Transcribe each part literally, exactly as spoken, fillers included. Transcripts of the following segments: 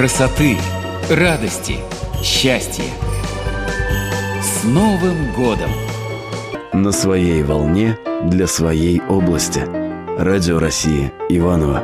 красоты, радости, счастья. С Новым годом! На своей волне для своей области. Радио России, Иваново.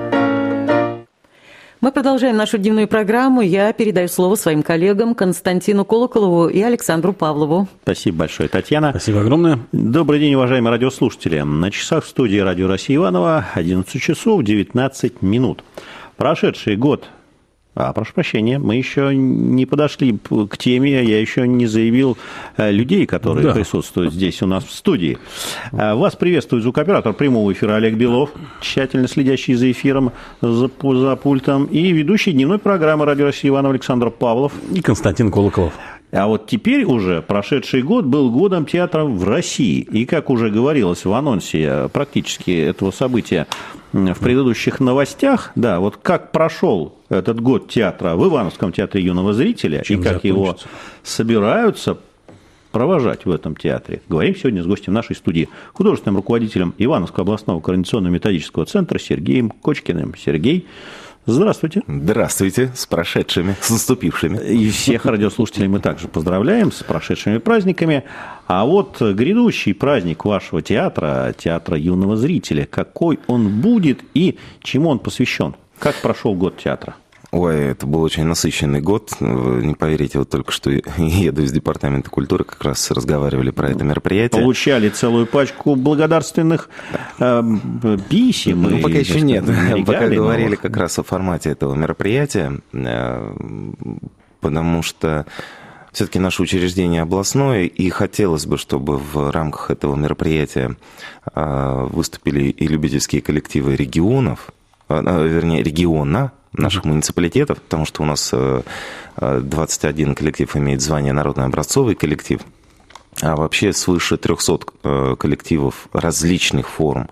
Мы продолжаем нашу дневную программу. Я передаю слово своим коллегам Константину Колоколову и Александру Павлову. Спасибо большое, Татьяна. Спасибо огромное. Добрый день, уважаемые радиослушатели. На часах в студии Радио России Иваново одиннадцать часов девятнадцать минут. Прошедший год... А, прошу прощения, мы еще не подошли к теме, я еще не заявил людей, которые да. присутствуют здесь у нас в студии. Вас приветствует звукооператор прямого эфира Олег Белов, тщательно следящий за эфиром, за, за пультом, и ведущий дневной программы Радио России Иваново Александр Павлов. И Константин Колоколов. А вот теперь уже прошедший год был годом театра в России. И, как уже говорилось в анонсе практически этого события в предыдущих новостях, да, вот как прошел этот год театра в Ивановском театре юного зрителя, чем и как закончится? Его собираются провожать в этом театре. Говорим сегодня с гостем нашей студии, художественным руководителем Ивановского областного координационно-методического центра Сергеем Кочкиным. Сергей, здравствуйте. Здравствуйте, с прошедшими, с наступившими. И всех радиослушателей мы также поздравляем с прошедшими праздниками. А вот грядущий праздник вашего театра, театра юного зрителя, какой он будет и чему он посвящен? Как прошел год театра? Ой, это был очень насыщенный год. Вы не поверите, вот только что еду из департамента культуры, как раз разговаривали про это мероприятие. Получали целую пачку благодарственных э, писем. Ну, пока еще нет. Регалий, пока говорили но... как раз о формате этого мероприятия, э, потому что все-таки наше учреждение областное, и хотелось бы, чтобы в рамках этого мероприятия э, выступили и любительские коллективы регионов, э, вернее, региона, наших муниципалитетов, потому что у нас двадцать один коллектив имеет звание народно-образцовый коллектив, а вообще свыше трехсот коллективов различных форм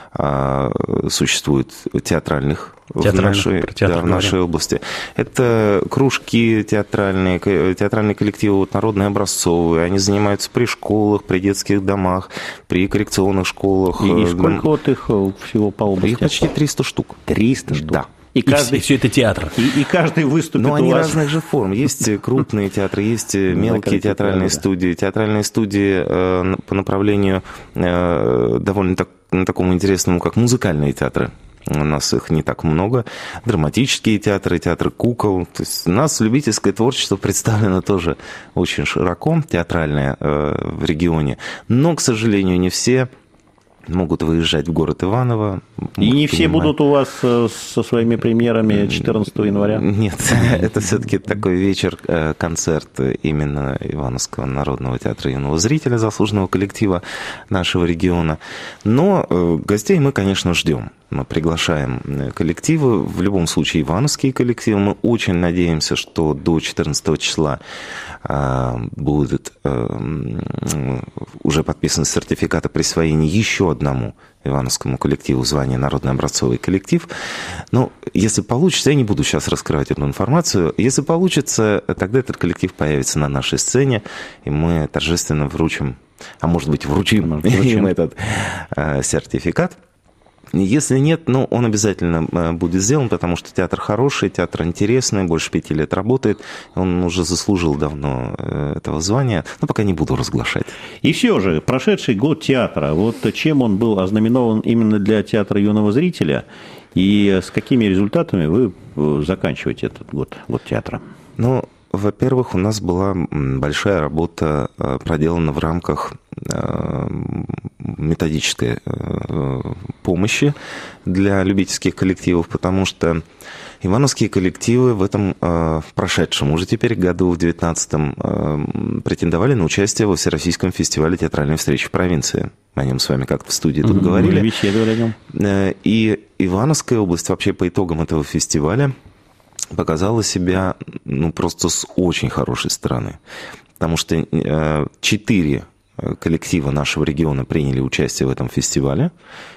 существует театральных, в нашей, да, в нашей области. Это кружки театральные, театральные коллективы вот, народные образцовые, они занимаются при школах, при детских домах, при коррекционных школах. И, и сколько вот их всего по области? Их почти триста штук. триста штук? Да. И, каждый, и все это театр. И, и каждый выступит. Но они у вас... разных же форм. Есть крупные театры, есть мелкие театральные студии. Театральные студии э, по направлению э, довольно так, такому интересному, как музыкальные театры. У нас их не так много. Драматические театры, театры кукол. То есть у нас любительское творчество представлено тоже очень широко, театральное э, в регионе. Но, к сожалению, не все могут выезжать в город Иваново. И не все будут у вас со своими премьерами четырнадцатого января? Нет, это все-таки такой вечер, концерт именно Ивановского народного театра юного зрителя, заслуженного коллектива нашего региона. Но гостей мы, конечно, ждем. Мы приглашаем коллективы, в любом случае ивановские коллективы. Мы очень надеемся, что до четырнадцатого числа будет уже подписан сертификат о присвоении еще одному ивановскому коллективу звания народно-образцовый коллектив. Но если получится, я не буду сейчас раскрывать эту информацию, если получится, тогда этот коллектив появится на нашей сцене, и мы торжественно вручим, а может быть вручим, вручим. им этот сертификат. Если нет, ну, он обязательно будет сделан, потому что театр хороший, театр интересный, больше пяти лет работает, он уже заслужил давно этого звания, но пока не буду разглашать. И все же, прошедший год театра, вот чем он был ознаменован именно для театра юного зрителя, и с какими результатами вы заканчиваете этот год, год театра? Ну, во-первых, у нас была большая работа проделана в рамках методической помощи для любительских коллективов, потому что ивановские коллективы в этом в прошедшем уже теперь году, в девятнадцатом, претендовали на участие во Всероссийском фестивале театральной встречи в провинции. О нем с вами как-то в студии тут mm-hmm. говорили. Мы беседовали о нем. И Ивановская область вообще по итогам этого фестиваля показала себя ну, просто с очень хорошей стороны. Потому что четыре коллектива нашего региона приняли участие в этом фестивале.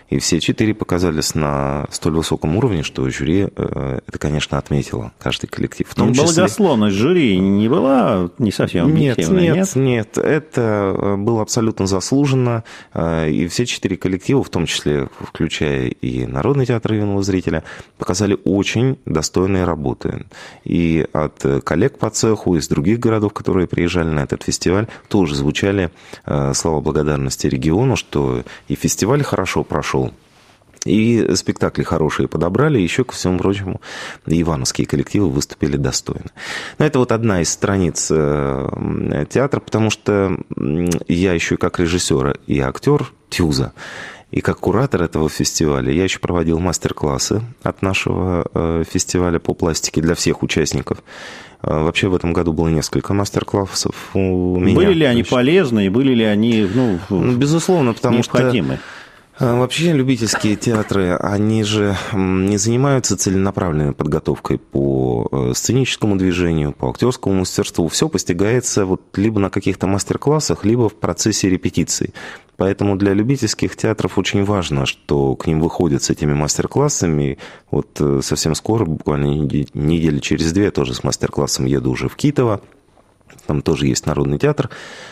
И все четыре показались на столь высоком уровне, что жюри это, конечно, отметило, каждый коллектив. В том числе... Благословность жюри не была не совсем объективной, нет? Нет, нет, нет. Это было абсолютно заслуженно. И все четыре коллектива, в том числе включая и Народный театр юного зрителя, показали очень достойные работы. И от коллег по цеху, из других городов, которые приезжали на этот фестиваль, тоже звучали слова благодарности региону, что и фестиваль хорошо прошел, и спектакли хорошие подобрали, еще, ко всему прочему, ивановские коллективы выступили достойно. Но это вот одна из страниц театра, потому что я еще и как режиссер и актер ТЮЗа, и как куратор этого фестиваля, я еще проводил мастер-классы от нашего фестиваля по пластике для всех участников. Вообще в этом году было несколько мастер-классов у меня. Были ли они полезны, были ли они, ну, безусловно, потому необходимы? Что вообще любительские театры, они же не занимаются целенаправленной подготовкой по сценическому движению, по актерскому мастерству. Все постигается вот либо на каких-то мастер-классах, либо в процессе репетиций. Поэтому для любительских театров очень важно, что к ним выходят с этими мастер-классами. Вот совсем скоро, буквально недели через две, я тоже с мастер-классом еду уже в Китово. Там тоже есть Народный театр.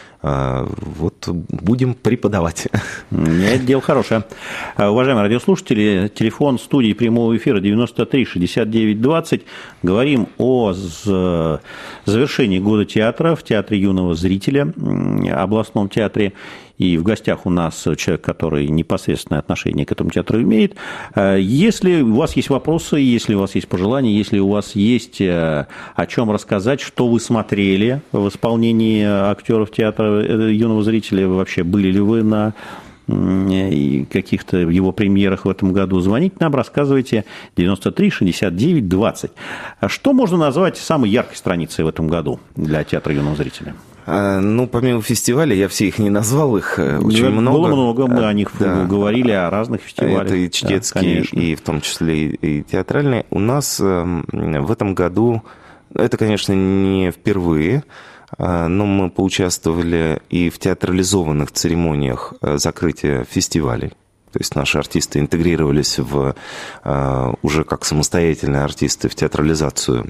Вот будем преподавать. Это дело хорошее. Уважаемые радиослушатели, телефон студии прямого эфира девяносто три шестьдесят девять двадцать. Говорим о завершении года театра в Театре юного зрителя, областном театре. И в гостях у нас человек, который непосредственное отношение к этому театру имеет. Если у вас есть вопросы, если у вас есть пожелания, если у вас есть о чем рассказать, что вы смотрели в исполнении актеров театра юного зрителя, вообще были ли вы на каких-то его премьерах в этом году, звоните нам, рассказывайте. Девяносто три шестьдесят девять двадцать. Что можно назвать самой яркой страницей в этом году для театра юного зрителя? Ну, помимо фестиваля, я все их не назвал, их очень было много. Было много, мы о них да. говорили, о разных фестивалях. Это и чтецкие, да, и в том числе и театральные. У нас в этом году, это, конечно, не впервые, но мы поучаствовали и в театрализованных церемониях закрытия фестивалей. То есть наши артисты интегрировались в, уже как самостоятельные артисты в театрализацию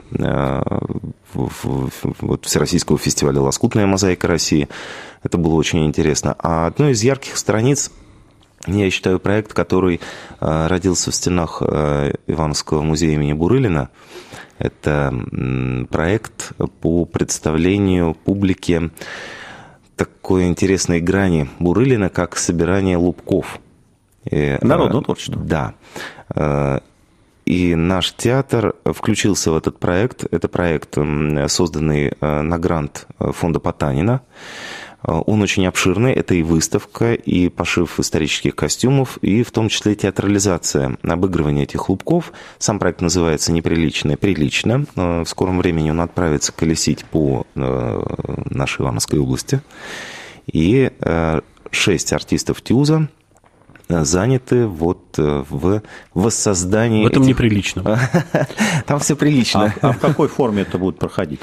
в, в, в, Всероссийского фестиваля «Лоскутная мозаика России». Это было очень интересно. А одной из ярких страниц, я считаю, проект, который родился в стенах Ивановского музея имени Бурылина. Это проект по представлению публике такой интересной грани Бурылина, как собирание лубков. Народного творчества. Да. И наш театр включился в этот проект. Это проект, созданный на грант фонда Потанина. Он очень обширный. Это и выставка, и пошив исторических костюмов, и в том числе театрализация, обыгрывание этих лубков. Сам проект называется «Неприличное прилично». В скором времени он отправится колесить по нашей Ивановской области. И шесть артистов ТЮЗа заняты вот в воссоздании... В этом этих... неприлично. Там все прилично. А, а в какой форме это будет проходить?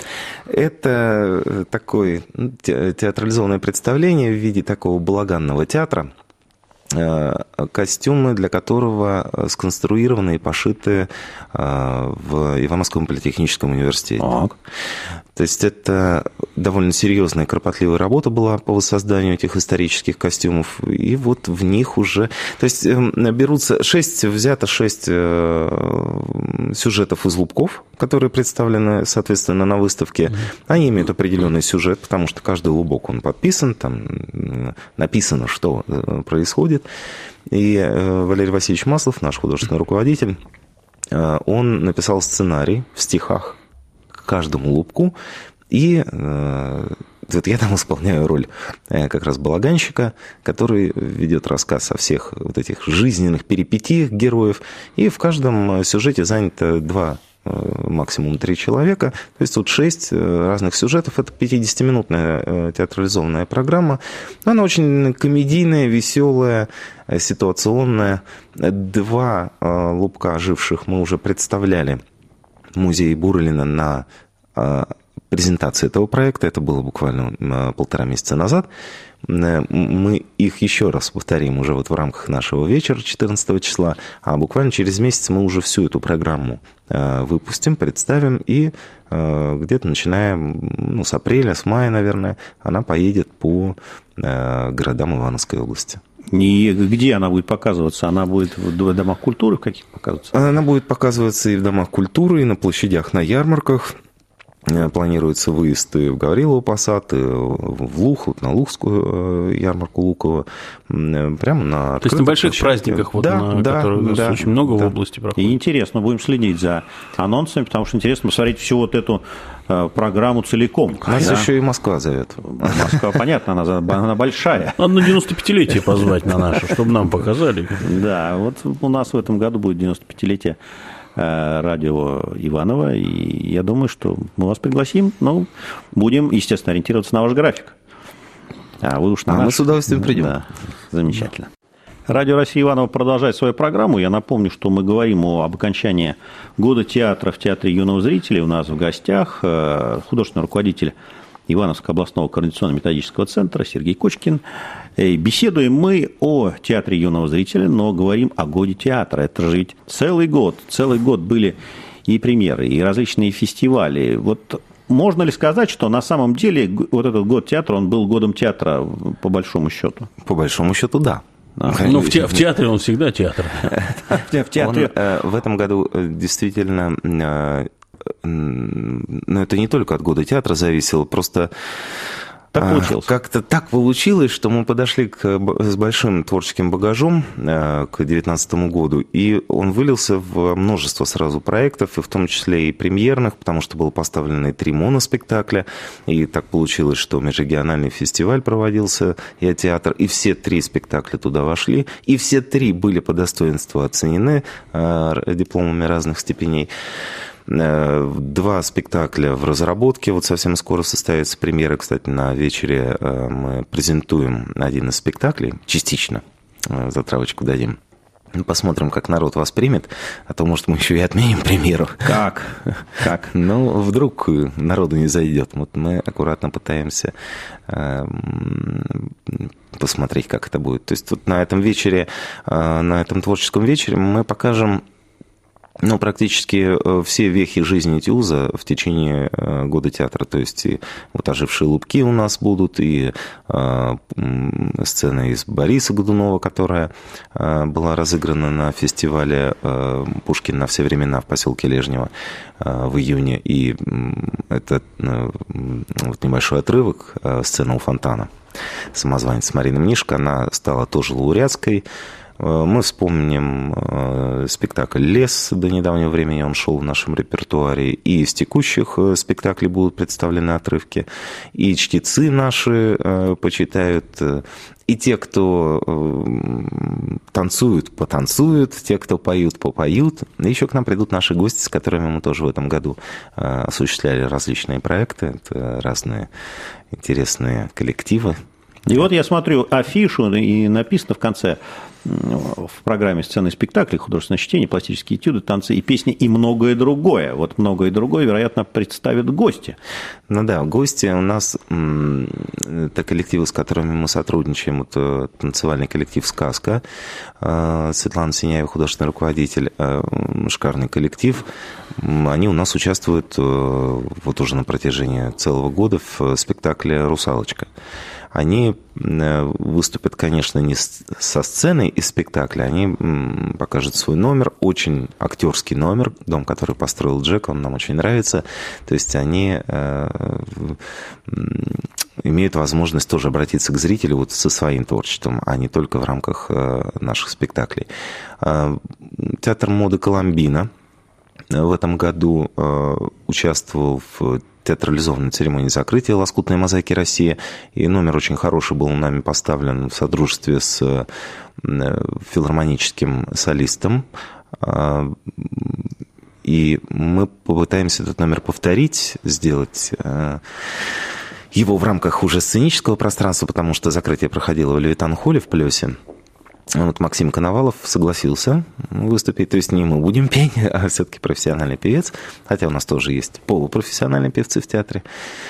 Это такое театрализованное представление в виде такого балаганного театра, костюмы для которого сконструированы и пошиты в Ивановском политехническом университете. Так. То есть это довольно серьезная, кропотливая работа была по воссозданию этих исторических костюмов. И вот в них уже... То есть берутся шесть, взято шесть сюжетов из лубков, которые представлены, соответственно, на выставке. Mm-hmm. Они имеют определенный сюжет, потому что каждый лубок, он подписан, там написано, что происходит. И Валерий Васильевич Маслов, наш художественный руководитель, он написал сценарий в стихах к каждому лубку. И вот я там исполняю роль как раз балаганщика, который ведет рассказ о всех вот этих жизненных перипетиях героев. И в каждом сюжете занято два, максимум три человека. То есть тут шесть разных сюжетов. Это пятидесятиминутная театрализованная программа. Она очень комедийная, веселая, ситуационная. Два лубка оживших мы уже представляли в музее Бурылина на презентации этого проекта. Это было буквально полтора месяца назад. Мы их еще раз повторим уже вот в рамках нашего вечера четырнадцатого числа, а буквально через месяц мы уже всю эту программу выпустим, представим, и где-то начиная ну, с апреля, с мая, наверное, она поедет по городам Ивановской области. И где она будет показываться? Она будет в домах культуры в каких показываться? Она будет показываться и в домах культуры, и на площадях, на ярмарках. Планируется выезд и в Гаврилово Посад, и в Луг, вот на Лугскую ярмарку Луково, прямо на... То есть на больших праздниках, вот, да, на да, да, очень много да. в области проходит. И интересно, будем следить за анонсами, потому что интересно посмотреть всю вот эту программу целиком. Нас да? еще и Москва зовет. Москва, понятно, она, она большая. Надо на девяносто пятилетие позвать на наше, чтобы нам показали. Да, вот у нас в этом году будет девяносто пятилетие радио Иваново, и я думаю, что мы вас пригласим, но будем, естественно, ориентироваться на ваш график. А вы уж на а наш... мы с удовольствием придем. Да, замечательно. Радио Россия Иваново продолжает свою программу. Я напомню, что мы говорим о, об окончании года театра в Театре юного зрителя. У нас в гостях художественный руководитель Ивановского областного координационно-методического центра Сергей Кочкин. И беседуем мы о Театре юного зрителя, но говорим о годе театра. Это же ведь целый год. Целый год были и премьеры, и различные фестивали. Вот можно ли сказать, что на самом деле вот этот год театра, он был годом театра по большому счету? По большому счету, да. Ну, в, те, в театре он всегда театр. В театре. Он, в этом году действительно... Но это не только от года театра зависело, просто так получилось. Как-то так получилось, что мы подошли к, с большим творческим багажом к две тысячи девятнадцатому году, и он вылился в множество сразу проектов, и в том числе и премьерных, потому что было поставлено и три моноспектакля, и так получилось, что межрегиональный фестиваль проводился, и театр, и все три спектакля туда вошли, и все три были по достоинству оценены дипломами разных степеней. Два спектакля в разработке. Вот совсем скоро состоится премьера. Кстати, на вечере мы презентуем один из спектаклей. Частично. Затравочку дадим. Посмотрим, как народ воспримет. А то, может, мы еще и отменим премьеру. Как? Как? Ну, вдруг народу не зайдет. Вот мы аккуратно пытаемся посмотреть, как это будет. То есть вот на этом вечере, на этом творческом вечере мы покажем ну, практически все вехи жизни Тюза в течение года театра. То есть и вот «Ожившие лубки» у нас будут, и э, сцена из Бориса Годунова, которая э, была разыграна на фестивале э, «Пушкин на все времена» в поселке Лежнево э, в июне. И это э, вот небольшой отрывок, э, сцена у фонтана. Самозванец Марина Мнишко, она стала тоже лауреатской. Мы вспомним спектакль «Лес», до недавнего времени он шел в нашем репертуаре, и из текущих спектаклей будут представлены отрывки, и чтецы наши почитают, и те, кто танцуют, потанцуют, те, кто поют, попоют. И еще к нам придут наши гости, с которыми мы тоже в этом году осуществляли различные проекты, это разные интересные коллективы. И вот я смотрю афишу, и написано в конце в программе «Сцены спектакли», художественное чтение, пластические этюды, танцы и песни и многое другое. Вот многое другое, вероятно, представят гости. Ну да, гости у нас, это коллективы, с которыми мы сотрудничаем, это танцевальный коллектив «Сказка», Светлана Синяева, художественный руководитель, шикарный коллектив. Они у нас участвуют вот уже на протяжении целого года в спектакле «Русалочка». Они выступят, конечно, не со сцены из спектакля, они покажут свой номер, очень актерский номер, дом, который построил Джек, он нам очень нравится. То есть они имеют возможность тоже обратиться к зрителю вот со своим творчеством, а не только в рамках наших спектаклей. Театр моды «Коломбина» в этом году участвовал в театрализованной церемонии закрытия «Лоскутной мозаики России». И номер очень хороший был нами поставлен в содружестве с филармоническим солистом. И мы попытаемся этот номер повторить, сделать его в рамках уже сценического пространства, потому что закрытие проходило в Левитан-холле в Плёсе. Вот Максим Коновалов согласился выступить, то есть не мы будем петь, а все-таки профессиональный певец, хотя у нас тоже есть полупрофессиональные певцы в театре.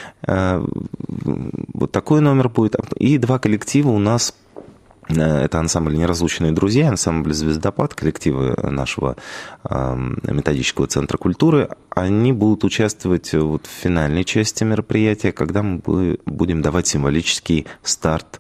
Вот такой номер будет. И два коллектива у нас. Это ансамбль «Неразлучные друзья», ансамбль «Звездопад», коллективы нашего методического центра культуры. Они будут участвовать вот в финальной части мероприятия, когда мы будем давать символический старт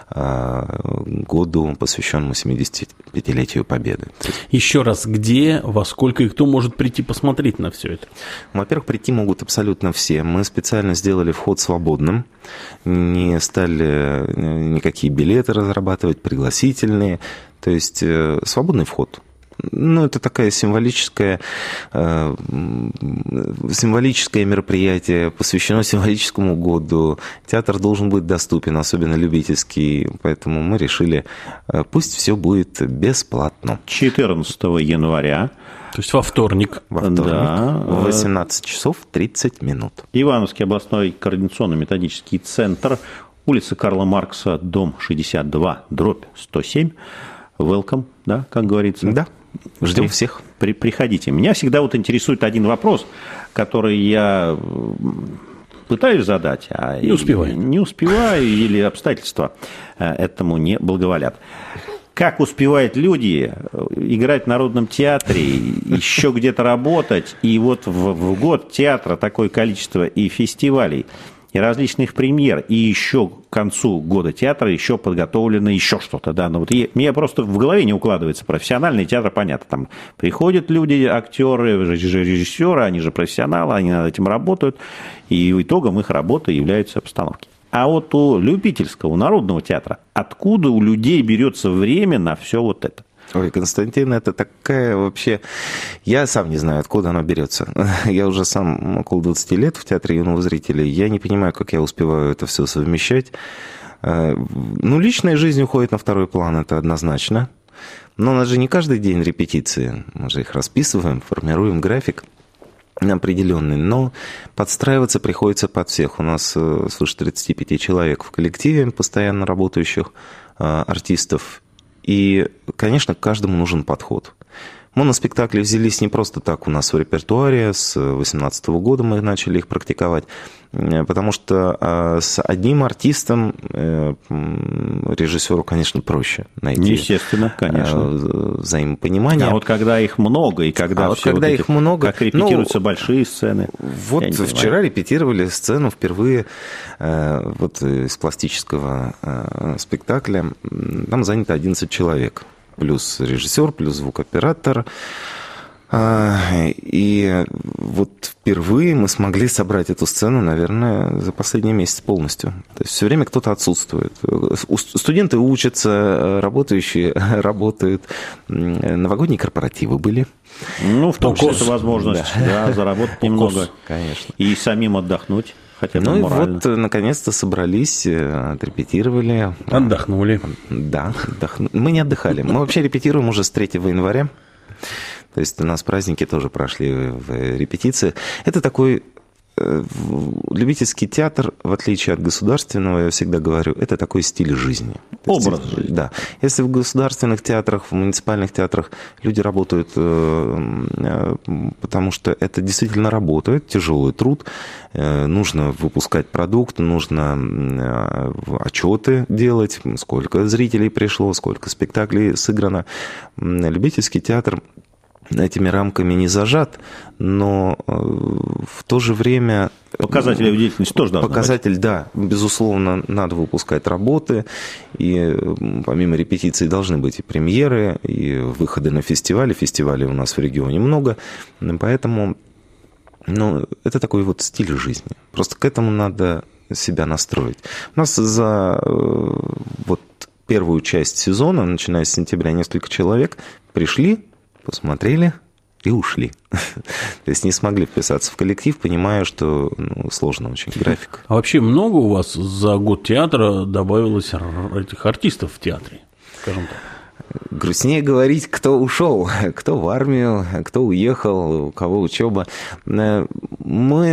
году, посвященному семидесятипятилетию Победы. Еще раз, где, во сколько и кто может прийти посмотреть на все это? Во-первых, прийти могут абсолютно все. Мы специально сделали вход свободным, не стали никакие билеты разрабатывать, пригласительные, то есть свободный вход. Ну, это такая символическая, э, символическое мероприятие, посвящено символическому году. Театр должен быть доступен, особенно любительский, поэтому мы решили, э, пусть все будет бесплатно. четырнадцатого января. То есть во вторник. Во вторник, да. в восемнадцать часов тридцать минут. Ивановский областной координационно-методический центр, улица Карла Маркса, дом шестьдесят два, дробь сто семь. Welcome, да, как говорится? Да. Ждем При, всех. При, приходите. Меня всегда вот интересует один вопрос, который я пытаюсь задать, а не успеваю. Не успеваю или обстоятельства этому не благоволят. Как успевают люди играть в Народном театре, еще где-то работать, и вот в, в год театра такое количество и фестивалей, и различных премьер, и еще к концу года театра еще подготовлено еще что-то. Да? Но вот я, мне просто в голове не укладывается. Профессиональный театр, понятно. Там приходят люди, актеры, режиссеры, они же профессионалы, они над этим работают, и итогом их работы являются постановки. А вот у любительского, у народного театра, откуда у людей берется время на все вот это? Ой, Константин, это такая вообще... Я сам не знаю, откуда оно берется. Я уже сам около двадцати лет в театре юного зрителя. Я не понимаю, как я успеваю это все совмещать. Ну, личная жизнь уходит на второй план, это однозначно. Но у нас же не каждый день репетиции. Мы же их расписываем, формируем график определенный. Но подстраиваться приходится под всех. У нас свыше тридцати пяти человек в коллективе, постоянно работающих артистов. И, конечно, к каждому нужен подход. Моноспектакли взялись не просто так у нас в репертуаре. С две тысячи восемнадцатого года мы начали их практиковать. Потому что с одним артистом режиссеру, конечно, проще найти. Естественно, конечно. Взаимопонимание. А вот когда их много, и когда, а все вот когда вот их много, как репетируются ну, большие сцены. Вот вчера репетировали сцену впервые вот, из пластического спектакля. Там занято одиннадцать человек. Плюс режиссер, плюс звукооператор. И вот впервые мы смогли собрать эту сцену, наверное, за последний месяц полностью. То есть все время кто-то отсутствует. Студенты учатся, работающие работают. Новогодние корпоративы были. Ну, в том числе это возможность да. Да, заработать немного. Конечно. И самим отдохнуть. Хотя бы ну морально. И вот, наконец-то собрались, отрепетировали. Отдохнули. Да, отдохнули. Мы не отдыхали. Мы вообще репетируем уже с третьего января. То есть у нас праздники тоже прошли в репетиции. Это такой любительский театр, в отличие от государственного, я всегда говорю, это такой стиль жизни. Образ есть, жизни. Да. Если в государственных театрах, в муниципальных театрах люди работают, потому что это действительно работает, тяжелый труд, нужно выпускать продукт, нужно отчеты делать, сколько зрителей пришло, сколько спектаклей сыграно. Любительский театр этими рамками не зажат, но в то же время... Показатели деятельности тоже должны Показатель, быть. Да, безусловно, надо выпускать работы, и помимо репетиций должны быть и премьеры, и выходы на фестивали. Фестивалей у нас в регионе много, поэтому ну, это такой вот стиль жизни. Просто к этому надо себя настроить. У нас за вот первую часть сезона, начиная с сентября, несколько человек пришли, посмотрели и ушли. То есть не смогли вписаться в коллектив, понимая, что ну, сложно очень график. А вообще много у вас за год театра добавилось этих артистов в театре, скажем так? Грустнее говорить, кто ушел, кто в армию, кто уехал, у кого учеба. Мы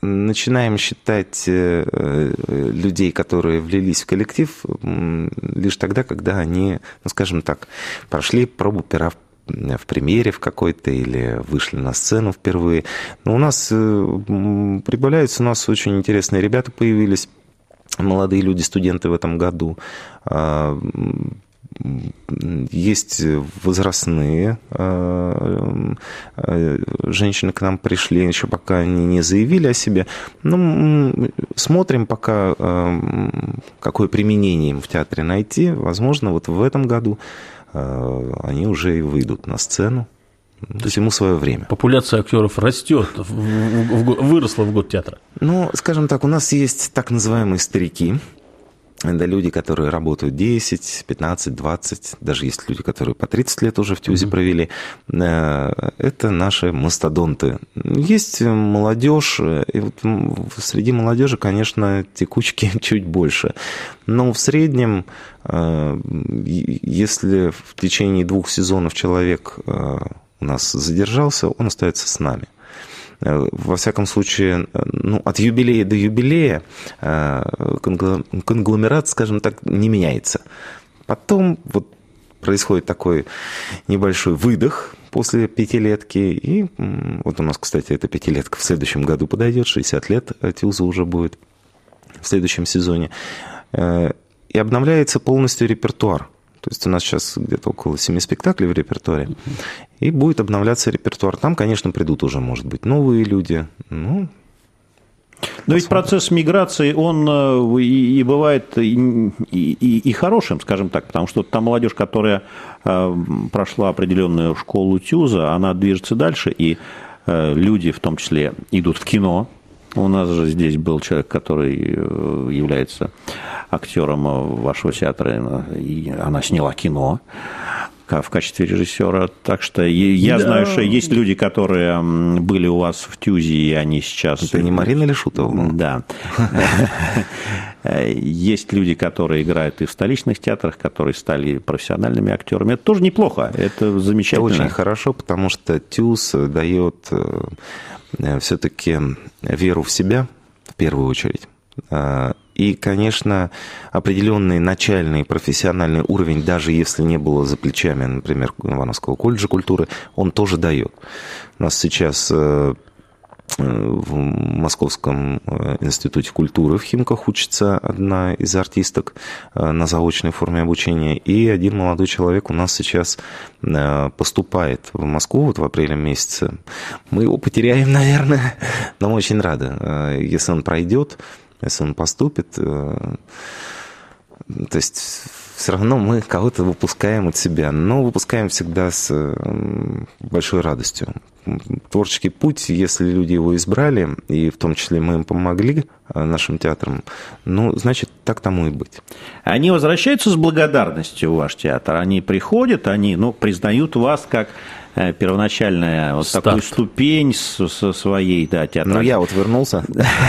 начинаем считать людей, которые влились в коллектив, лишь тогда, когда они, ну, скажем так, прошли пробу пера в премьере в какой-то или вышли на сцену впервые. Но у нас прибавляются, у нас очень интересные ребята появились, молодые люди, студенты в этом году. Есть возрастные женщины к нам пришли, еще пока они не заявили о себе. Ну, смотрим пока, какое применение им в театре найти. Возможно, вот в этом году они уже и выйдут на сцену. То есть ему свое время. Популяция актеров растет, выросла в год театра. Ну, скажем так, у нас есть так называемые старики. Это люди, которые работают десять, пятнадцать, двадцать, даже есть люди, которые по тридцать лет уже в ТЮЗе mm-hmm. провели. Это наши мастодонты. Есть молодежь, и вот среди молодежи, конечно, текучки чуть больше. Но в среднем, если в течение двух сезонов человек у нас задержался, он остается с нами. Во всяком случае, ну, от юбилея до юбилея конгломерат, скажем так, не меняется. Потом вот происходит такой небольшой выдох после пятилетки. И вот у нас, кстати, эта пятилетка в следующем году подойдет, шестьдесят лет ТЮЗа уже будет в следующем сезоне. И обновляется полностью репертуар. То есть у нас сейчас где-то около семи спектаклей в репертуаре, и будет обновляться репертуар. Там, конечно, придут уже, может быть, новые люди. Ну, но ведь процесс миграции, он и, и бывает и, и, и хорошим, скажем так, потому что та молодежь, которая прошла определенную школу ТЮЗа, она движется дальше, и люди, в том числе, идут в кино. У нас же здесь был человек, который является актером вашего театра, и она сняла кино в качестве режиссера. Так что я да. знаю, что есть люди, которые были у вас в ТЮЗе, и они сейчас... Это не Марина Лешутова? Да. Есть люди, которые играют и в столичных театрах, которые стали профессиональными актерами. Это тоже неплохо, это замечательно. Это очень хорошо, потому что ТЮЗ дает все-таки веру в себя, в первую очередь. И, конечно, определенный начальный профессиональный уровень, даже если не было за плечами, например, Ивановского колледжа культуры, он тоже дает. У нас сейчас в Московском институте культуры в Химках учится одна из артисток на заочной форме обучения, и один молодой человек у нас сейчас поступает в Москву вот в апреле месяце. Мы его потеряем, наверное, но мы очень рады, если он пройдет, если он поступит. То есть все равно мы кого-то выпускаем от себя, но выпускаем всегда с большой радостью. Творческий путь, если люди его избрали, и в том числе мы им помогли, нашим театрам, ну, значит, так тому и быть. Они возвращаются с благодарностью в ваш театр? Они приходят, они, ну, признают вас как первоначальная вот такую ступень со своей, да, театральной. Ну, я вот вернулся.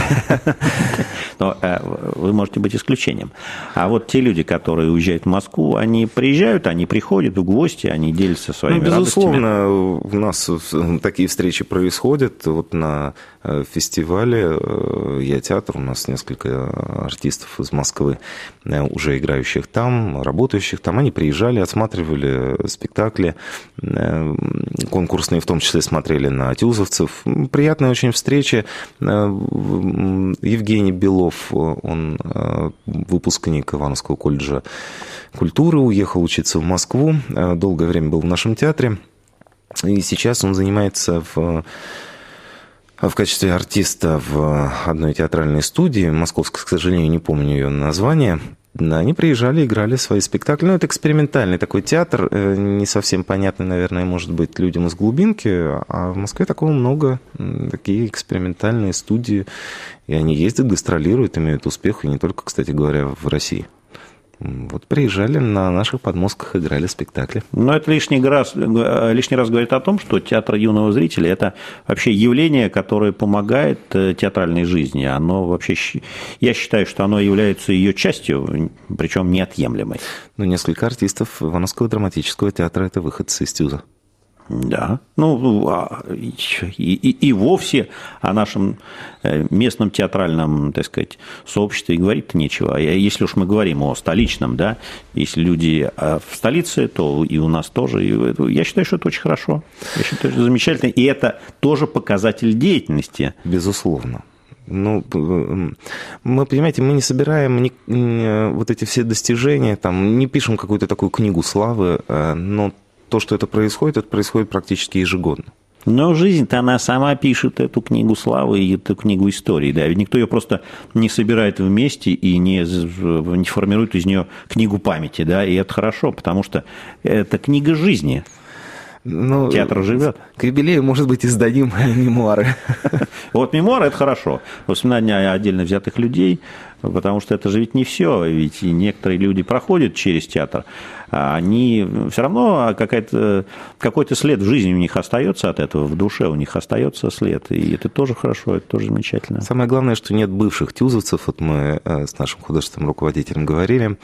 Но вы можете быть исключением. А вот те люди, которые уезжают в Москву, они приезжают, они приходят в гости, они делятся своими ну, безусловно, радостями. У нас такие встречи происходят. Вот на фестивале «Я театр», у нас несколько артистов из Москвы, уже играющих там, работающих там. Они приезжали, осматривали спектакли, конкурсные, в том числе смотрели на тюзовцев. Приятная очень встреча. Евгений Белов, он выпускник Ивановского колледжа культуры, уехал учиться в Москву, долгое время был в нашем театре, и сейчас он занимается в... в качестве артиста в одной театральной студии, московской, к сожалению, не помню ее название. Они приезжали, играли свои спектакли. Ну, это экспериментальный такой театр, не совсем понятный, наверное, может быть, людям из глубинки, а в Москве такого много, такие экспериментальные студии, и они ездят, гастролируют, имеют успех, и не только, кстати говоря, в России. Вот приезжали, на наших подмостках играли спектакли. Но это лишний раз, лишний раз говорит о том, что театр юного зрителя – это вообще явление, которое помогает театральной жизни. Оно вообще, я считаю, что оно является ее частью, причем неотъемлемой. Ну, несколько артистов Ивановского драматического театра – это выходцы из ТЮЗа. Да, ну и, и, и вовсе о нашем местном театральном, так сказать, сообществе и говорить-то нечего. Если уж мы говорим о столичном, да, если люди в столице, то и у нас тоже. И я считаю, что это очень хорошо. Я считаю, что это замечательно. И это тоже показатель деятельности. Безусловно. Ну, мы, понимаете, мы не собираем ни, ни, вот эти все достижения, там, не пишем какую-то такую книгу славы, но то, что это происходит, это происходит практически ежегодно. Но жизнь-то она сама пишет эту книгу славы и эту книгу истории. Да? Ведь никто ее просто не собирает вместе и не, не формирует из нее книгу памяти. Да? И это хорошо, потому что это книга жизни. Ну, театр живет. К юбилею, может быть, издадим мемуары. Вот мемуары – это хорошо. Воспоминания отдельно взятых людей, потому что это же ведь не все. Ведь некоторые люди проходят через театр, а они все равно какая-то, какой-то след в жизни у них остается от этого, в душе у них остается след. И это тоже хорошо, это тоже замечательно. Самое главное, что нет бывших тюзовцев. Вот мы с нашим художественным руководителем говорили.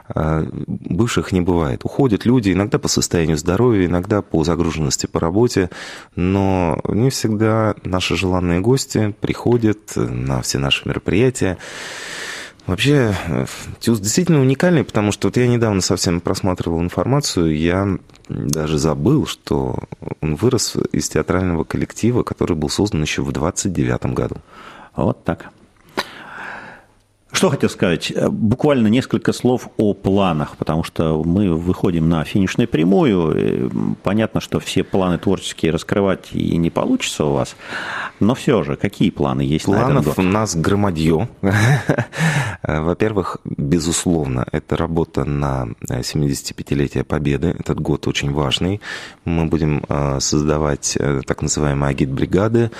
Бывших не бывает. Уходят люди иногда по состоянию здоровья, иногда по загруженности по работе, но не всегда наши желанные гости приходят на все наши мероприятия. Вообще, ТЮЗ действительно уникальный, потому что вот я недавно совсем просматривал информацию, я даже забыл, что он вырос из театрального коллектива, который был создан еще в двадцать девятом году. Вот так. Что хотел сказать? Буквально несколько слов о планах, потому что мы выходим на финишную прямую. Понятно, что все планы творческие раскрывать и не получится у вас, но все же, какие планы есть на этот год? Планов у нас громадье. Во-первых, безусловно, это работа на семидесятипятилетие Победы. Этот год очень важный. Мы будем создавать так называемые агитбригады,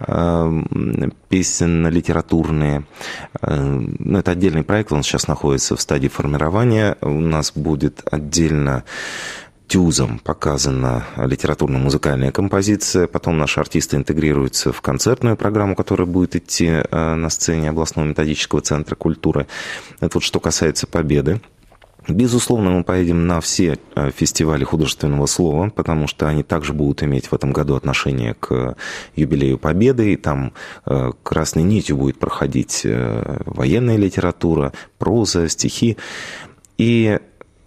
песенно-литературные. Ну, это отдельный проект, он сейчас находится в стадии формирования. У нас будет отдельно ТЮЗом показана литературно-музыкальная композиция, потом наши артисты интегрируются в концертную программу, которая будет идти на сцене областного методического центра культуры. Это вот что касается Победы. Безусловно, мы поедем на все фестивали художественного слова, потому что они также будут иметь в этом году отношение к юбилею Победы. И там красной нитью будет проходить военная литература, проза, стихи. И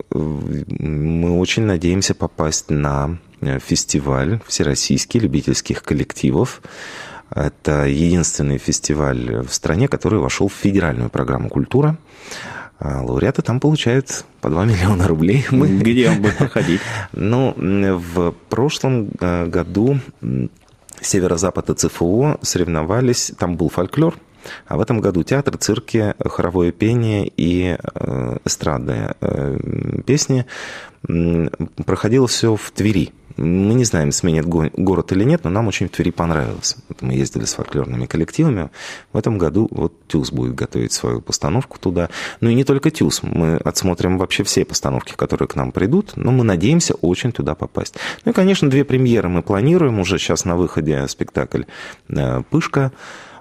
мы очень надеемся попасть на фестиваль всероссийский любительских коллективов. Это единственный фестиваль в стране, который вошел в федеральную программу «Культура». Лауреаты там получают по два миллиона рублей. Мы... Где он будет проходить? Ну, в прошлом году Северо-Запад и ЦФО соревновались, там был фольклор, а в этом году театр, цирки, хоровое пение и эстрадные песни. Проходило все в Твери. Мы не знаем, сменит город или нет, но нам очень в Твери понравилось. Вот мы ездили с фольклорными коллективами. В этом году вот ТЮЗ будет готовить свою постановку туда. Ну и не только ТЮЗ. Мы отсмотрим вообще все постановки, которые к нам придут, но мы надеемся очень туда попасть. Ну и, конечно, две премьеры мы планируем. Уже сейчас на выходе спектакль «Пышка»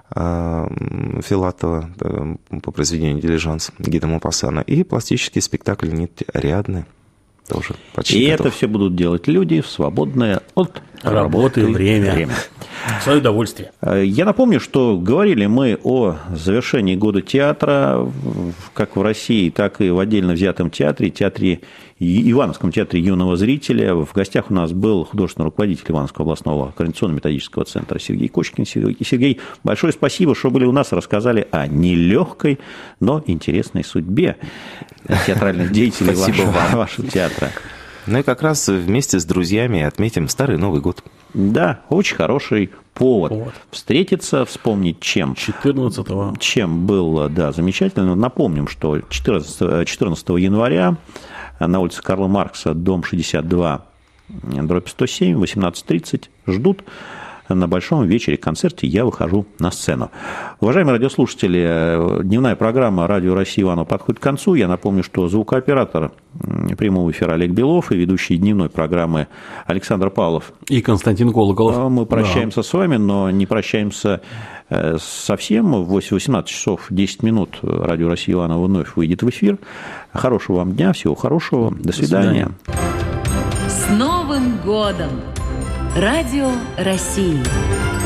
Филатова по произведению «Дилижанс» Гида Мопассана и пластический спектакль «Нить Ариадны». Тоже почти и готов. Это все будут делать люди в свободное от работы, работы время. время. В свое удовольствие. Я напомню, что говорили мы о завершении года театра, как в России, так и в отдельно взятом театре, театре Ивановском театре юного зрителя. В гостях у нас был художественный руководитель Ивановского областного координационно-методического центра Сергей Кочкин. Сергей, большое спасибо, что были у нас, рассказали о нелегкой, но интересной судьбе театральных деятелей вашего, вашего театра. Ну и как раз вместе с друзьями отметим Старый Новый год. Да, очень хороший повод, повод. Встретиться, вспомнить, чем. четырнадцатого. Чем было, да, замечательно. Напомним, что четырнадцатого января на улице Карла Маркса, дом шестьдесят два, дробь сто семь, восемнадцать тридцать ждут. На большом вечере-концерте я выхожу на сцену. Уважаемые радиослушатели, дневная программа «Радио России» Иваново подходит к концу. Я напомню, что звукооператор прямого эфира Олег Белов и ведущий дневной программы Александр Павлов. И Константин Колоколов. Мы прощаемся да. с вами, но не прощаемся совсем. В восемнадцать часов десять минут «Радио России» Иваново вновь выйдет в эфир. Хорошего вам дня, всего хорошего. До свидания. До свидания. С Новым годом! Радио России.